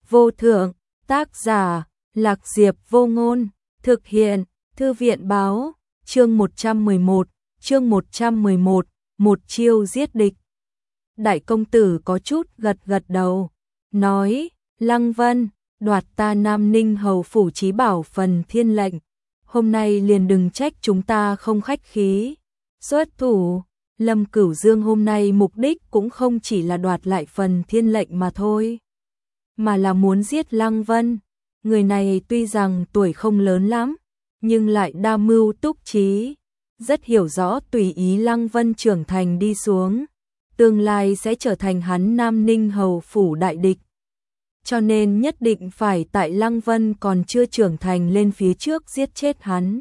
vô thượng, tác giả, Lạc Diệp Vô Ngôn, thực hiện, Thư viện báo, chương 111, một chiêu giết địch. Đại công tử có chút gật đầu, nói, Lăng Vân, đoạt ta Nam Ninh hầu phủ chí bảo phần thiên lệnh, hôm nay liền đừng trách chúng ta không khách khí. Xuất thủ, Lâm Cửu Dương hôm nay mục đích cũng không chỉ là đoạt lại phần thiên lệnh mà thôi, mà là muốn giết Lăng Vân. Người này tuy rằng tuổi không lớn lắm, nhưng lại đa mưu túc trí, rất hiểu rõ tùy ý Lăng Vân trưởng thành đi xuống, tương lai sẽ trở thành hắn Nam Ninh hầu phủ đại địch. Cho nên nhất định phải tại Lăng Vân còn chưa trưởng thành lên phía trước giết chết hắn.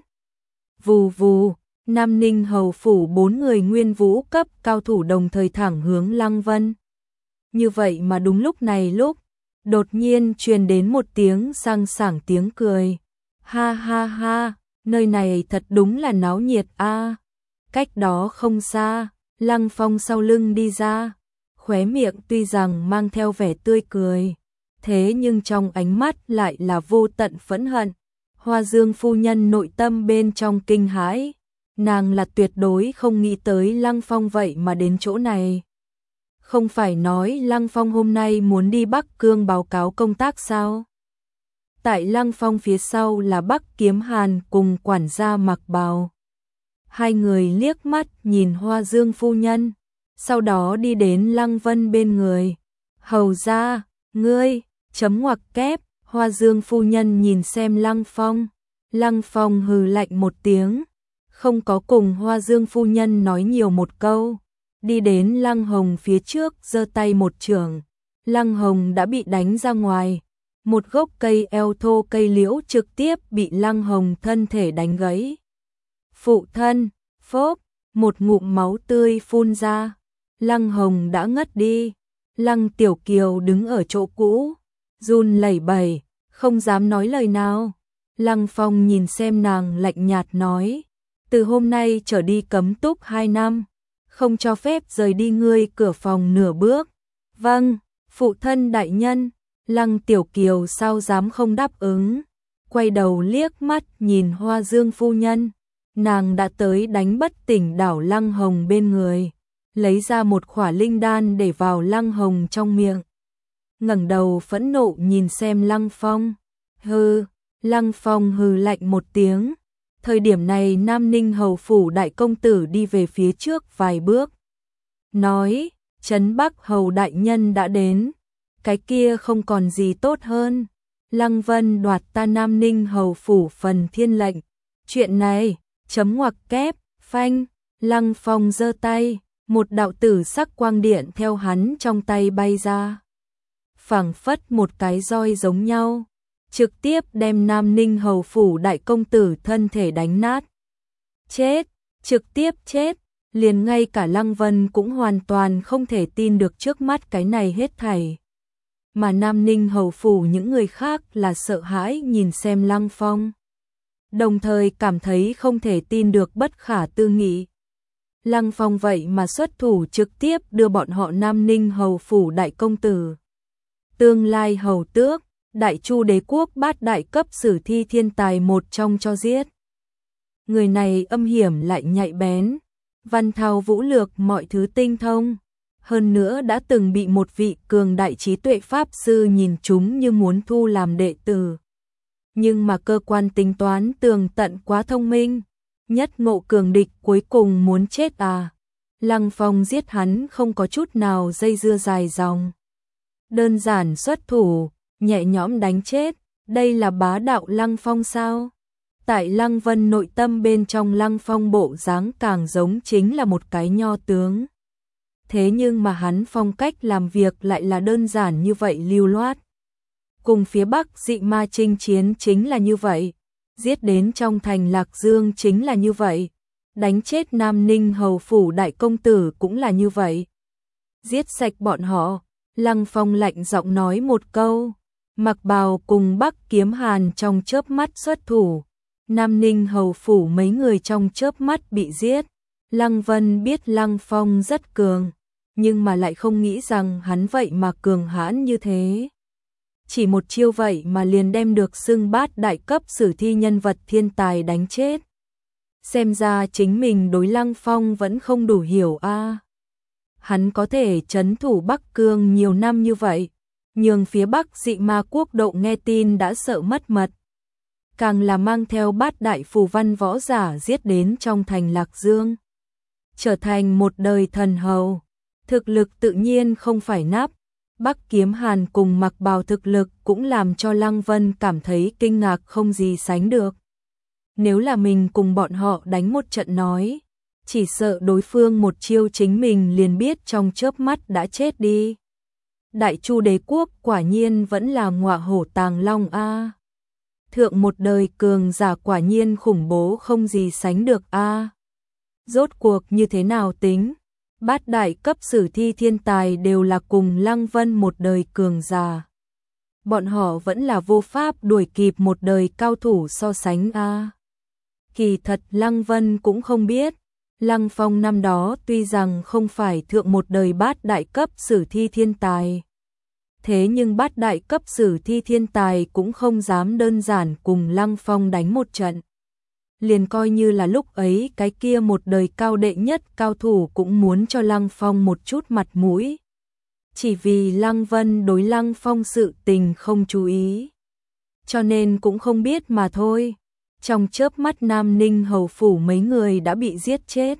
Vù vù, Nam Ninh hầu phủ 4 người nguyên vũ cấp cao thủ đồng thời thẳng hướng Lăng Vân. Như vậy mà đúng lúc này đột nhiên truyền đến một tiếng sang sảng tiếng cười. Ha ha ha, nơi này thật đúng là náo nhiệt a. Cách đó không xa, Lăng Phong sau lưng đi ra, khóe miệng tuy rằng mang theo vẻ tươi cười, thế nhưng trong ánh mắt lại là vô tận phẫn hận. Hoa Dương phu nhân nội tâm bên trong kinh hãi, nàng là tuyệt đối không nghĩ tới Lăng Phong vậy mà đến chỗ này. Không phải nói Lăng Phong hôm nay muốn đi Bắc Cương báo cáo công tác sao? Tại Lăng Phong phía sau là Bắc Kiếm Hàn cùng quản gia mặc bào. Hai người liếc mắt nhìn Hoa Dương phu nhân, sau đó đi đến Lăng Vân bên người. Hầu ra, ngươi, chấm ngoặc kép, Hoa Dương phu nhân nhìn xem Lăng Phong. Lăng Phong hừ lạnh một tiếng, không có cùng Hoa Dương phu nhân nói nhiều một câu, đi đến Lăng Hồng phía trước giơ tay một chưởng. Lăng Hồng đã bị đánh ra ngoài, một gốc cây eo thô cây liễu trực tiếp bị Lăng Hồng thân thể đánh gãy. Phụ thân, phốp, một ngụm máu tươi phun ra, Lăng Hồng đã ngất đi. Lăng Tiểu Kiều đứng ở chỗ cũ, run lẩy bẩy, không dám nói lời nào. Lăng Phong nhìn xem nàng lạnh nhạt nói, từ hôm nay trở đi cấm túc 2 năm, không cho phép rời đi ngươi cửa phòng nửa bước. Vâng, phụ thân đại nhân. Lăng Tiểu Kiều sao dám không đáp ứng, quay đầu liếc mắt nhìn Hoa Dương phu nhân, nàng đã tới đánh bất tỉnh đảo Lăng Hồng bên người, lấy ra một khỏa linh đan để vào Lăng Hồng trong miệng. Ngẩng đầu phẫn nộ nhìn xem Lăng Phong. Hừ, Lăng Phong hừ lạnh một tiếng. Thời điểm này Nam Ninh hầu phủ đại công tử đi về phía trước vài bước, nói, Trấn Bắc hầu đại nhân đã đến, cái kia không còn gì tốt hơn. Lăng Vân đoạt ta Nam Ninh hầu phủ phần thiên lệnh, chuyện này, chấm ngoặc kép, phanh. Lăng Phong giơ tay, một đạo tử sắc quang điện theo hắn trong tay bay ra, phảng phất một cái roi giống nhau, trực tiếp đem Nam Ninh hầu phủ đại công tử thân thể đánh nát. Chết, trực tiếp chết, liền ngay cả Lăng Vân cũng hoàn toàn không thể tin được trước mắt cái này hết thảy. Mà Nam Ninh hầu phủ những người khác là sợ hãi nhìn xem Lăng Phong, đồng thời cảm thấy không thể tin được bất khả tư nghị. Lăng Phong vậy mà xuất thủ trực tiếp đưa bọn họ Nam Ninh hầu phủ đại công tử, tương lai hầu tước, Đại Chu đế quốc bát đại cấp sử thi thiên tài một trong cho giết. Người này âm hiểm lại nhạy bén, văn thao vũ lược mọi thứ tinh thông, hơn nữa đã từng bị một vị cường đại trí tuệ pháp sư nhìn chúng như muốn thu làm đệ tử. Nhưng mà cơ quan tính toán tường tận quá thông minh, nhất ngộ cường địch cuối cùng muốn chết à. Lăng Phong giết hắn không có chút nào dây dưa dài dòng, đơn giản xuất thủ, nhẹ nhõm đánh chết. Đây là bá đạo Lăng Phong sao? Tại Lăng Vân nội tâm bên trong, Lăng Phong bộ dáng càng giống chính là một cái nho tướng. Thế nhưng mà hắn phong cách làm việc lại là đơn giản như vậy lưu loát. Cùng phía Bắc dị ma chinh chiến chính là như vậy, giết đến trong thành Lạc Dương chính là như vậy, đánh chết Nam Ninh hầu phủ đại công tử cũng là như vậy. Giết sạch bọn họ. Lăng Phong lạnh giọng nói một câu, mặc bào cùng Bắc Kiếm Hàn trong chớp mắt xuất thủ. Nam Ninh hầu phủ mấy người trong chớp mắt bị giết. Lăng Vân biết Lăng Phong rất cường, nhưng mà lại không nghĩ rằng hắn vậy mà cường hãn như thế. chỉ một chiêu vậy mà liền đem được xưng bát đại cấp sử thi nhân vật thiên tài đánh chết. Xem ra chính mình đối Lăng Phong vẫn không đủ hiểu a. Hắn có thể trấn thủ Bắc Cương nhiều năm như vậy, nhường phía Bắc dị ma quốc độ nghe tin đã sợ mất mật. Càng là mang theo bát đại phù văn võ giả giết đến trong thành Lạc Dương. Trở thành một đời thần hầu, thực lực tự nhiên không phải nắp. Bắc Kiếm Hàn cùng Mặc Bào thực lực cũng làm cho Lăng Vân cảm thấy kinh ngạc không gì sánh được. Nếu là mình cùng bọn họ đánh một trận nói, chỉ sợ đối phương một chiêu chính mình liền biết trong chớp mắt đã chết đi. Đại Chu đế quốc quả nhiên vẫn là ngọa hổ tàng long a. Thượng một đời cường giả quả nhiên khủng bố không gì sánh được a. Rốt cuộc như thế nào tính? Bát đại cấp sử thi thiên tài đều là cùng Lăng Vân một đời cường giả. Bọn họ vẫn là vô pháp đuổi kịp một đời cao thủ so sánh a. Kỳ thật Lăng Vân cũng không biết, Lăng Phong năm đó tuy rằng không phải thượng một đời bát đại cấp sử thi thiên tài. Thế nhưng bát đại cấp sử thi thiên tài cũng không dám đơn giản cùng Lăng Phong đánh một trận. Liền coi như là lúc ấy cái kia một đời cao đệ nhất cao thủ cũng muốn cho Lăng Phong một chút mặt mũi. Chỉ vì Lăng Vân đối Lăng Phong sự tình không chú ý, cho nên cũng không biết mà thôi. Trong chớp mắt Nam Ninh hầu phủ mấy người đã bị giết chết.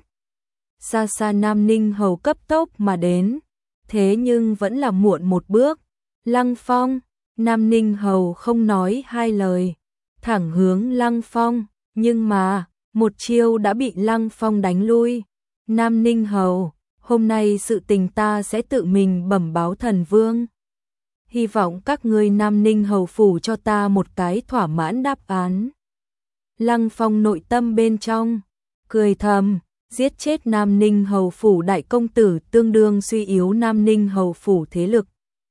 Xa xa Nam Ninh hầu cấp tốc mà đến, thế nhưng vẫn là muộn một bước. Lăng Phong, Nam Ninh hầu không nói hai lời, thẳng hướng Lăng Phong, nhưng mà một chiêu đã bị Lăng Phong đánh lui. Nam Ninh hầu, hôm nay sự tình ta sẽ tự mình bẩm báo thần vương. Hy vọng các ngươi Nam Ninh hầu phủ cho ta một cái thỏa mãn đáp án. Lăng Phong nội tâm bên trong cười thầm, giết chết Nam Ninh hầu phủ đại công tử tương đương suy yếu Nam Ninh hầu phủ thế lực.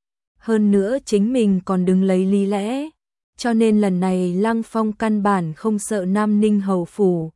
Hơn nữa chính mình còn đứng lấy lý lẽ, cho nên lần này Lăng Phong căn bản không sợ Nam Ninh hầu phủ.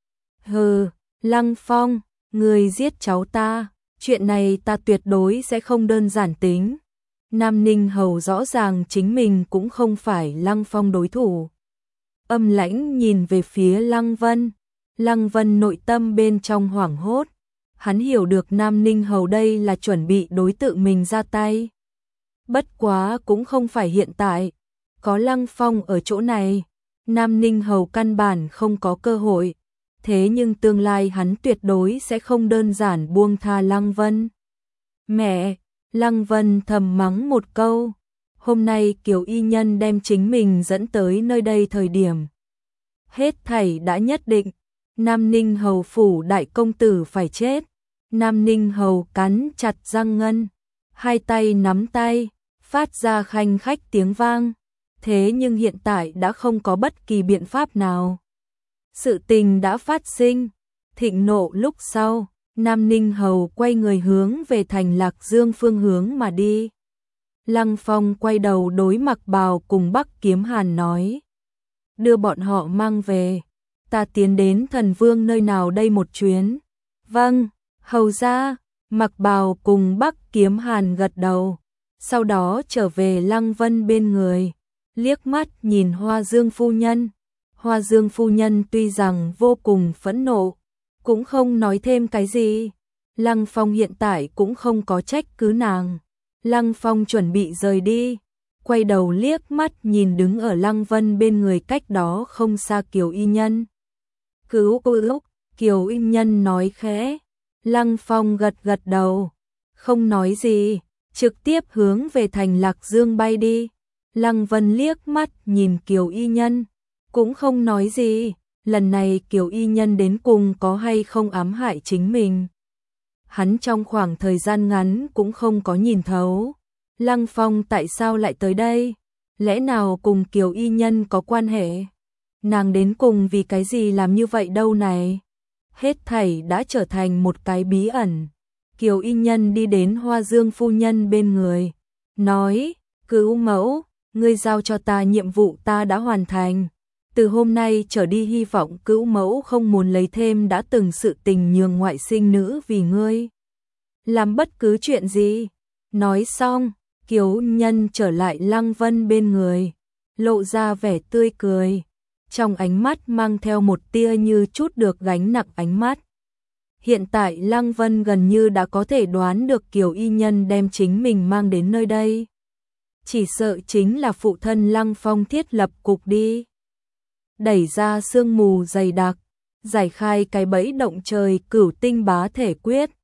Hừ, Lăng Phong, người giết cháu ta, chuyện này ta tuyệt đối sẽ không đơn giản tính. Nam Ninh hầu rõ ràng chính mình cũng không phải Lăng Phong đối thủ. Âm lãnh nhìn về phía Lăng Vân. Lăng Vân nội tâm bên trong hoảng hốt. Hắn hiểu được Nam Ninh hầu đây là chuẩn bị đối tự mình ra tay. Bất quá cũng không phải hiện tại. Có Lăng Phong ở chỗ này, Nam Ninh hầu căn bản không có cơ hội. Thế nhưng tương lai hắn tuyệt đối sẽ không đơn giản buông tha Lăng Vân. Mẹ, Lăng Vân thầm mắng một câu. Hôm nay Kiều Y Nhân đem chính mình dẫn tới nơi đây thời điểm. Hết thảy đã nhất định, Nam Ninh hầu phủ đại công tử phải chết. Nam Ninh hầu cắn chặt răng ngân, hai tay nắm tay, phát ra khanh khách tiếng vang. Thế nhưng hiện tại đã không có bất kỳ biện pháp nào. Sự tình đã phát sinh, thịnh nộ lúc sau, Nam Ninh hầu quay người hướng về thành Lạc Dương phương hướng mà đi. Lăng Phong quay đầu đối Mặc Bào cùng Bắc Kiếm Hàn nói. Đưa bọn họ mang về, ta tiến đến thần vương nơi nào đây một chuyến. Vâng, hầu ra, Mặc Bào cùng Bắc Kiếm Hàn gật đầu. Sau đó trở về Lăng Vân bên người, liếc mắt nhìn Hoa Dương phu nhân. Hoa Dương phu nhân tuy rằng vô cùng phẫn nộ, cũng không nói thêm cái gì. Lăng Phong hiện tại cũng không có trách cứ nàng. Lăng Phong chuẩn bị rời đi, quay đầu liếc mắt nhìn đứng ở Lăng Vân bên người cách đó không xa Kiều Y Nhân. Cứu cô lúc, Kiều Y Nhân nói khẽ. Lăng Phong gật gật đầu, không nói gì, trực tiếp hướng về thành Lạc Dương bay đi. Lăng Vân liếc mắt nhìn Kiều Y Nhân, cũng không nói gì. Lần này Kiều Y Nhân đến cùng có hay không ám hại chính mình, hắn trong khoảng thời gian ngắn cũng không có nhìn thấu. Lăng Phong tại sao lại tới đây? Lẽ nào cùng Kiều Y Nhân có quan hệ? Nàng đến cùng vì cái gì làm như vậy đâu này? Hết thảy đã trở thành một cái bí ẩn. Kiều Y Nhân đi đến Hoa Dương phu nhân bên người, nói, Cứu mẫu, ngươi giao cho ta nhiệm vụ ta đã hoàn thành. Từ hôm nay trở đi hy vọng Cứu mẫu không muốn lấy thêm đã từng sự tình nhường ngoại sinh nữ vì ngươi làm bất cứ chuyện gì. Nói xong, Kiều Nhân trở lại Lăng Vân bên người, lộ ra vẻ tươi cười, trong ánh mắt mang theo một tia như chút được gánh nặng ánh mắt. Hiện tại Lăng Vân gần như đã có thể đoán được Kiều Y Nhân đem chính mình mang đến nơi đây. Chỉ sợ chính là phụ thân Lăng Phong thiết lập cục đi. Đẩy ra sương mù dày đặc, giải khai cái bẫy động trời Cửu Tinh Bá Thể Quyết,